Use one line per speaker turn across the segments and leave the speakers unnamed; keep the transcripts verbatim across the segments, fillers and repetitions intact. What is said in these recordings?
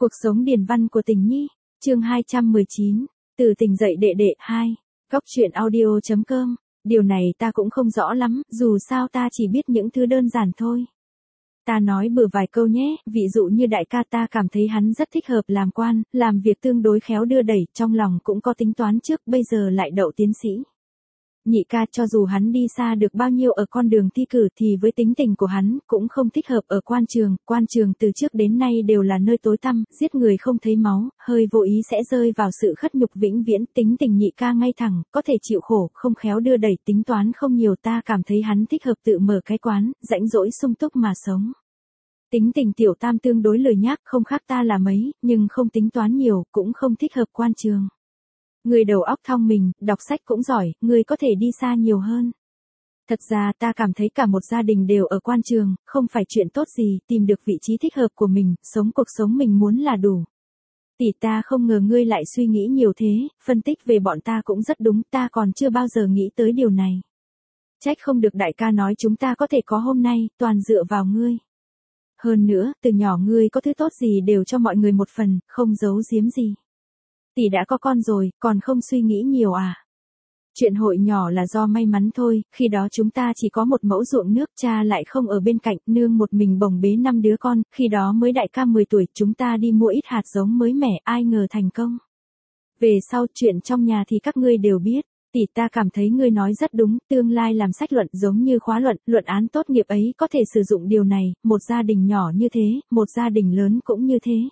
Cuộc sống điền văn của Tình Nhi, chương hai trăm mười chín, từ tỉnh dậy đệ đệ hai, góc truyện audio chấm com, điều này ta cũng không rõ lắm, dù sao ta chỉ biết những thứ đơn giản thôi. Ta nói bừa vài câu nhé, ví dụ như đại ca ta cảm thấy hắn rất thích hợp làm quan, làm việc tương đối khéo đưa đẩy, trong lòng cũng có tính toán trước, bây giờ lại đậu tiến sĩ. Nhị ca cho dù hắn đi xa được bao nhiêu ở con đường thi cử thì với tính tình của hắn cũng không thích hợp ở quan trường, quan trường từ trước đến nay đều là nơi tối tăm, giết người không thấy máu, hơi vô ý sẽ rơi vào sự khất nhục vĩnh viễn, tính tình nhị ca ngay thẳng, có thể chịu khổ, không khéo đưa đẩy, tính toán không nhiều, ta cảm thấy hắn thích hợp tự mở cái quán, rãnh rỗi sung túc mà sống. Tính tình tiểu tam tương đối lười nhác, không khác ta là mấy, nhưng không tính toán nhiều, cũng không thích hợp quan trường. Người đầu óc thông minh, đọc sách cũng giỏi, người có thể đi xa nhiều hơn. Thật ra ta cảm thấy cả một gia đình đều ở quan trường, không phải chuyện tốt gì, tìm được vị trí thích hợp của mình, sống cuộc sống mình muốn là đủ. Tỷ ta không ngờ ngươi lại suy nghĩ nhiều thế, phân tích về bọn ta cũng rất đúng, ta còn chưa bao giờ nghĩ tới điều này. Trách không được đại ca nói chúng ta có thể có hôm nay, toàn dựa vào ngươi. Hơn nữa, từ nhỏ ngươi có thứ tốt gì đều cho mọi người một phần, không giấu giếm gì. Tỷ đã có con rồi, còn không suy nghĩ nhiều à? Chuyện hội nhỏ là do may mắn thôi, khi đó chúng ta chỉ có một mẫu ruộng nước, cha lại không ở bên cạnh, nương một mình bồng bế năm đứa con, khi đó mới đại ca mười tuổi, chúng ta đi mua ít hạt giống mới mẻ, ai ngờ thành công. Về sau chuyện trong nhà thì các ngươi đều biết, tỷ ta cảm thấy ngươi nói rất đúng, tương lai làm sách luận giống như khóa luận, luận án tốt nghiệp ấy có thể sử dụng điều này, một gia đình nhỏ như thế, một gia đình lớn cũng như thế.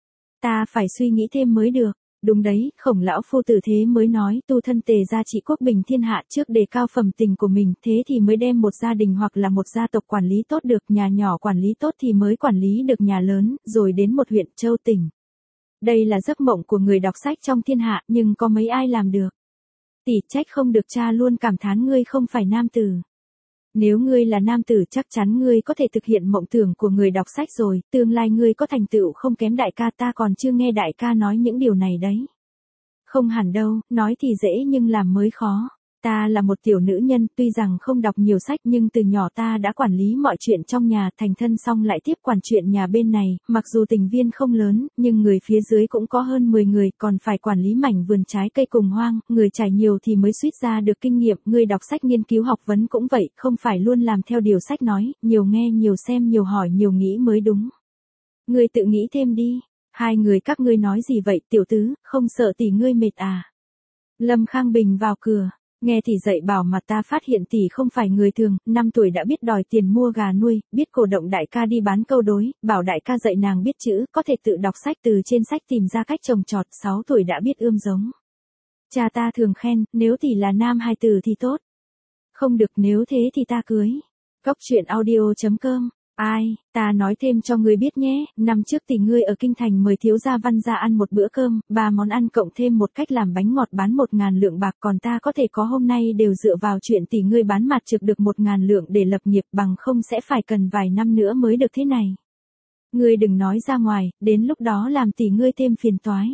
Ta phải suy nghĩ thêm mới được. Đúng đấy, Khổng lão phu tử thế mới nói, tu thân tề gia trị quốc bình thiên hạ, trước đề cao phẩm tình của mình, thế thì mới đem một gia đình hoặc là một gia tộc quản lý tốt được, nhà nhỏ quản lý tốt thì mới quản lý được nhà lớn, rồi đến một huyện châu tỉnh. Đây là giấc mộng của người đọc sách trong thiên hạ, nhưng có mấy ai làm được. Tỷ trách không được cha luôn cảm thán ngươi không phải nam tử. Nếu ngươi là nam tử chắc chắn ngươi có thể thực hiện mộng tưởng của người đọc sách rồi, tương lai ngươi có thành tựu không kém đại ca, ta còn chưa nghe đại ca nói những điều này đấy. Không hẳn đâu, nói thì dễ nhưng làm mới khó. Ta là một tiểu nữ nhân, tuy rằng không đọc nhiều sách nhưng từ nhỏ ta đã quản lý mọi chuyện trong nhà, thành thân xong lại tiếp quản chuyện nhà bên này, mặc dù tình viên không lớn, nhưng người phía dưới cũng có hơn mười người, còn phải quản lý mảnh vườn trái cây cùng hoang, người trải nhiều thì mới suýt ra được kinh nghiệm, người đọc sách nghiên cứu học vấn cũng vậy, không phải luôn làm theo điều sách nói, nhiều nghe nhiều xem nhiều hỏi nhiều nghĩ mới đúng. Ngươi tự nghĩ thêm đi, hai người các ngươi nói gì vậy tiểu tứ, không sợ tỷ ngươi mệt à? Lâm Khang Bình vào cửa. Nghe tỷ dạy bảo mà ta phát hiện tỷ không phải người thường, năm tuổi đã biết đòi tiền mua gà nuôi, biết cổ động đại ca đi bán câu đối, bảo đại ca dạy nàng biết chữ, có thể tự đọc sách từ trên sách tìm ra cách trồng trọt, sáu tuổi đã biết ươm giống. Cha ta thường khen, nếu tỷ là nam hài tử thì tốt. Không được, nếu thế thì ta cưới. Góc truyện audio chấm com. Ai, ta nói thêm cho ngươi biết nhé, năm trước tỷ ngươi ở Kinh Thành mời thiếu gia Văn ra ăn một bữa cơm, ba món ăn cộng thêm một cách làm bánh ngọt bán một ngàn lượng bạc, còn ta có thể có hôm nay đều dựa vào chuyện tỷ ngươi bán mặt trực được một ngàn lượng để lập nghiệp, bằng không sẽ phải cần vài năm nữa mới được thế này. Ngươi đừng nói ra ngoài, đến lúc đó làm tỷ ngươi thêm phiền toái.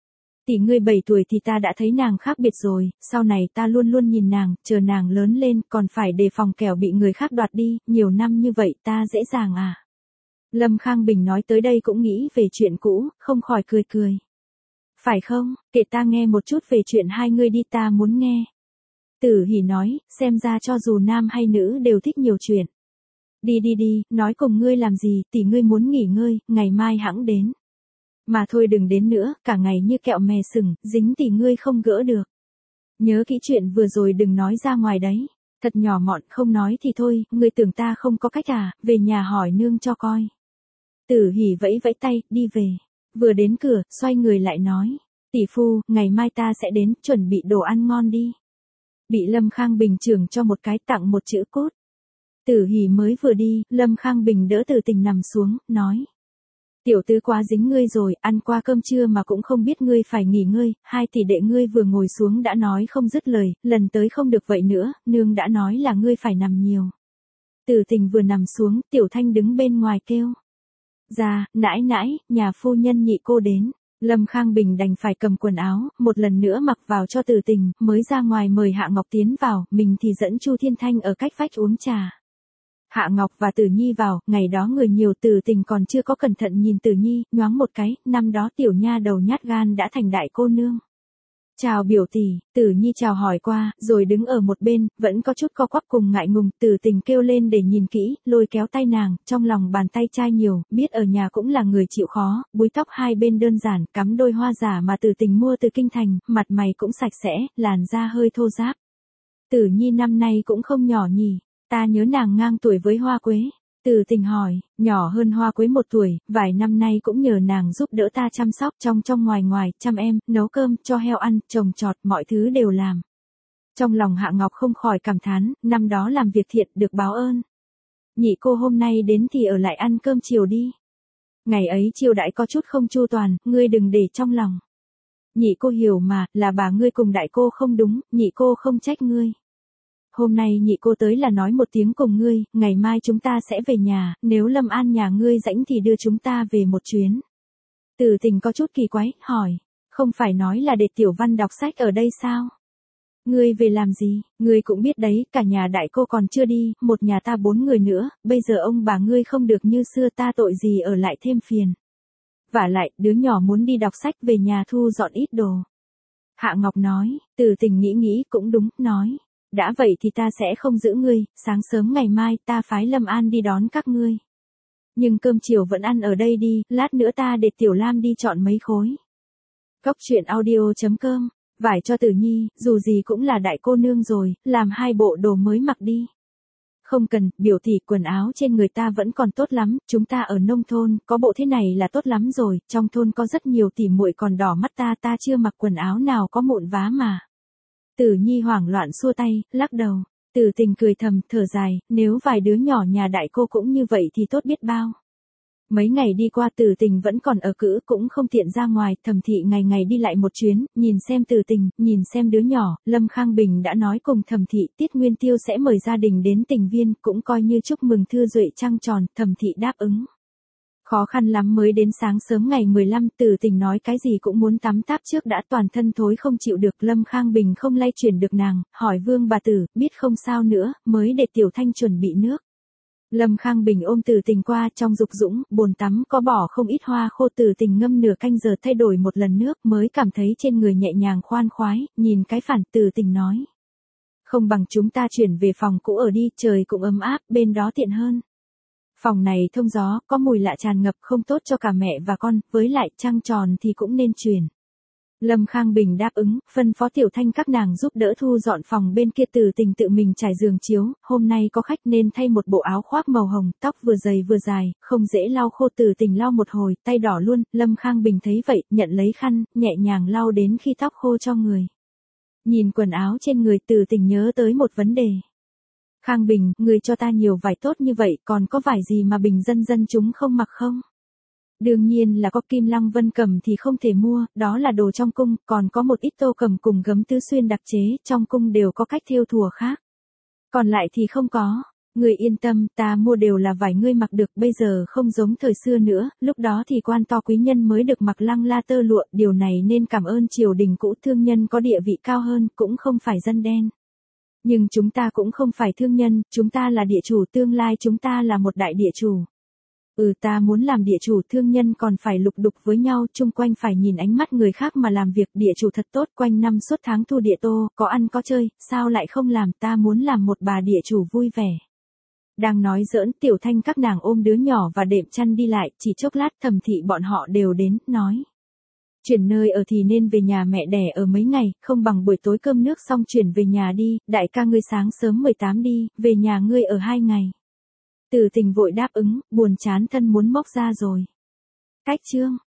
Tỷ ngươi bảy tuổi thì ta đã thấy nàng khác biệt rồi, sau này ta luôn luôn nhìn nàng, chờ nàng lớn lên, còn phải đề phòng kẻo bị người khác đoạt đi, nhiều năm như vậy ta dễ dàng à. Lâm Khang Bình nói tới đây cũng nghĩ về chuyện cũ, không khỏi cười cười. Phải không, kể ta nghe một chút về chuyện hai ngươi đi, ta muốn nghe. Tử Hỉ nói, xem ra cho dù nam hay nữ đều thích nhiều chuyện. Đi đi đi, nói cùng ngươi làm gì, tỷ ngươi muốn nghỉ ngơi, ngày mai hẵng đến. Mà thôi đừng đến nữa, cả ngày như kẹo mè sừng, dính tỷ ngươi không gỡ được. Nhớ kỹ chuyện vừa rồi đừng nói ra ngoài đấy. Thật nhỏ mọn, không nói thì thôi, ngươi tưởng ta không có cách à, về nhà hỏi nương cho coi. Tử Hỉ vẫy vẫy tay, đi về. Vừa đến cửa, xoay người lại nói. Tỷ phu, ngày mai ta sẽ đến, chuẩn bị đồ ăn ngon đi. Bị Lâm Khang Bình chưởng cho một cái, tặng một chữ cốt. Tử Hỉ mới vừa đi, Lâm Khang Bình đỡ Từ Tình nằm xuống, nói. Tiểu tứ quá dính ngươi rồi, ăn qua cơm trưa mà cũng không biết ngươi phải nghỉ ngơi, hai tỷ đệ ngươi vừa ngồi xuống đã nói không dứt lời, lần tới không được vậy nữa, nương đã nói là ngươi phải nằm nhiều. Từ Tình vừa nằm xuống, Tiểu Thanh đứng bên ngoài kêu. Ra, nãi nãi, nhà phu nhân nhị cô đến. Lâm Khang Bình đành phải cầm quần áo, một lần nữa mặc vào cho Từ Tình, mới ra ngoài mời Hạ Ngọc tiến vào, mình thì dẫn Chu Thiên Thanh ở cách vách uống trà. Hạ Ngọc và Tử Nhi vào, ngày đó người nhiều, Tử Tình còn chưa có cẩn thận nhìn Tử Nhi, nhoáng một cái, năm đó tiểu nha đầu nhát gan đã thành đại cô nương. Chào biểu tỷ, Tử Nhi chào hỏi qua, rồi đứng ở một bên, vẫn có chút co quắp cùng ngại ngùng, Tử Tình kêu lên để nhìn kỹ, lôi kéo tay nàng, trong lòng bàn tay trai nhiều, biết ở nhà cũng là người chịu khó, búi tóc hai bên đơn giản, cắm đôi hoa giả mà Tử Tình mua từ kinh thành, mặt mày cũng sạch sẽ, làn da hơi thô ráp. Tử Nhi năm nay cũng không nhỏ nhỉ, ta nhớ nàng ngang tuổi với Hoa Quế. Tử Tình hỏi, nhỏ hơn Hoa Quế một tuổi, vài năm nay cũng nhờ nàng giúp đỡ ta chăm sóc trong trong ngoài ngoài, chăm em, nấu cơm, cho heo ăn, trồng trọt, mọi thứ đều làm. Trong lòng Hạ Ngọc không khỏi cảm thán, năm đó làm việc thiện được báo ơn. Nhị cô hôm nay đến thì ở lại ăn cơm chiều đi. Ngày ấy chiều đãi có chút không chu toàn, ngươi đừng để trong lòng. Nhị cô hiểu mà, là bà ngươi cùng đại cô không đúng, nhị cô không trách ngươi. Hôm nay nhị cô tới là nói một tiếng cùng ngươi, ngày mai chúng ta sẽ về nhà, nếu Lâm An nhà ngươi rãnh thì đưa chúng ta về một chuyến. Tử Tình có chút kỳ quái, hỏi, không phải nói là để Tiểu Văn đọc sách ở đây sao? Ngươi về làm gì, ngươi cũng biết đấy, cả nhà đại cô còn chưa đi, một nhà ta bốn người nữa, bây giờ ông bà ngươi không được như xưa, ta tội gì ở lại thêm phiền. Vả lại, đứa nhỏ muốn đi đọc sách, về nhà thu dọn ít đồ. Hạ Ngọc nói, Tử Tình nghĩ nghĩ cũng đúng, nói. Đã vậy thì ta sẽ không giữ ngươi, sáng sớm ngày mai ta phái Lâm An đi đón các ngươi. Nhưng cơm chiều vẫn ăn ở đây đi, lát nữa ta để Tiểu Lam đi chọn mấy khối. Cốc truyện audio chấm com, vải cho Tử Nhi, dù gì cũng là đại cô nương rồi, làm hai bộ đồ mới mặc đi. Không cần, biểu tỷ, quần áo trên người ta vẫn còn tốt lắm, chúng ta ở nông thôn, có bộ thế này là tốt lắm rồi, trong thôn có rất nhiều tỉ muội còn đỏ mắt ta, ta chưa mặc quần áo nào có mụn vá mà. Tử Nhi hoảng loạn xua tay, lắc đầu. Tử Tình cười thầm, thở dài, nếu vài đứa nhỏ nhà đại cô cũng như vậy thì tốt biết bao. Mấy ngày đi qua Tử Tình vẫn còn ở cữ, cũng không tiện ra ngoài, Thẩm Thị ngày ngày đi lại một chuyến, nhìn xem Tử Tình, nhìn xem đứa nhỏ, Lâm Khang Bình đã nói cùng Thẩm Thị, Tiết Nguyên Tiêu sẽ mời gia đình đến Tình Viên, cũng coi như chúc mừng Thư Duệ trăng tròn, Thẩm Thị đáp ứng. Khó khăn lắm mới đến sáng sớm ngày mười lăm, Tử Tình nói cái gì cũng muốn tắm táp trước đã, toàn thân thối không chịu được, Lâm Khang Bình không lay chuyển được nàng, hỏi Vương bà tử, biết không sao nữa, mới để Tiểu Thanh chuẩn bị nước. Lâm Khang Bình ôm Tử Tình qua, trong dục dũng, bồn tắm có bỏ không ít hoa khô, Tử Tình ngâm nửa canh giờ thay đổi một lần nước, mới cảm thấy trên người nhẹ nhàng khoan khoái, nhìn cái phản, Tử Tình nói. Không bằng chúng ta chuyển về phòng cũ ở đi, trời cũng ấm áp, bên đó tiện hơn. Phòng này thông gió, có mùi lạ tràn ngập, không tốt cho cả mẹ và con, với lại trăng tròn thì cũng nên chuyển. Lâm Khang Bình đáp ứng, phân phó Tiểu Thanh các nàng giúp đỡ thu dọn phòng bên kia, Tử Tình tự mình trải giường chiếu, hôm nay có khách nên thay một bộ áo khoác màu hồng, tóc vừa dày vừa dài, không dễ lau khô, Tử Tình lau một hồi, tay đỏ luôn, Lâm Khang Bình thấy vậy, nhận lấy khăn, nhẹ nhàng lau đến khi tóc khô cho người. Nhìn quần áo trên người, Tử Tình nhớ tới một vấn đề. Khang Bình, người cho ta nhiều vải tốt như vậy, còn có vải gì mà bình dân dân chúng không mặc không? Đương nhiên là có, kim lăng vân cầm thì không thể mua, đó là đồ trong cung, còn có một ít tô cầm cùng gấm tứ xuyên đặc chế, trong cung đều có cách thêu thùa khác. Còn lại thì không có. Người yên tâm, ta mua đều là vải ngươi mặc được, bây giờ không giống thời xưa nữa, lúc đó thì quan to quý nhân mới được mặc lăng la tơ lụa, điều này nên cảm ơn triều đình cũ, thương nhân có địa vị cao hơn, cũng không phải dân đen. Nhưng chúng ta cũng không phải thương nhân, chúng ta là địa chủ, tương lai chúng ta là một đại địa chủ. Ừ, ta muốn làm địa chủ, thương nhân còn phải lục đục với nhau, chung quanh phải nhìn ánh mắt người khác mà làm việc, địa chủ thật tốt, quanh năm suốt tháng thu địa tô, có ăn có chơi, sao lại không làm, ta muốn làm một bà địa chủ vui vẻ. Đang nói giỡn, Tiểu Thanh các nàng ôm đứa nhỏ và đệm chăn đi lại, chỉ chốc lát Thẩm Thị bọn họ đều đến, nói. Chuyển nơi ở thì nên về nhà mẹ đẻ ở mấy ngày, không bằng buổi tối cơm nước xong chuyển về nhà đi, đại ca ngươi sáng sớm mười tám đi, về nhà ngươi ở hai ngày. Tử Tình vội đáp ứng, buồn chán thân muốn móc ra rồi. Cách chương.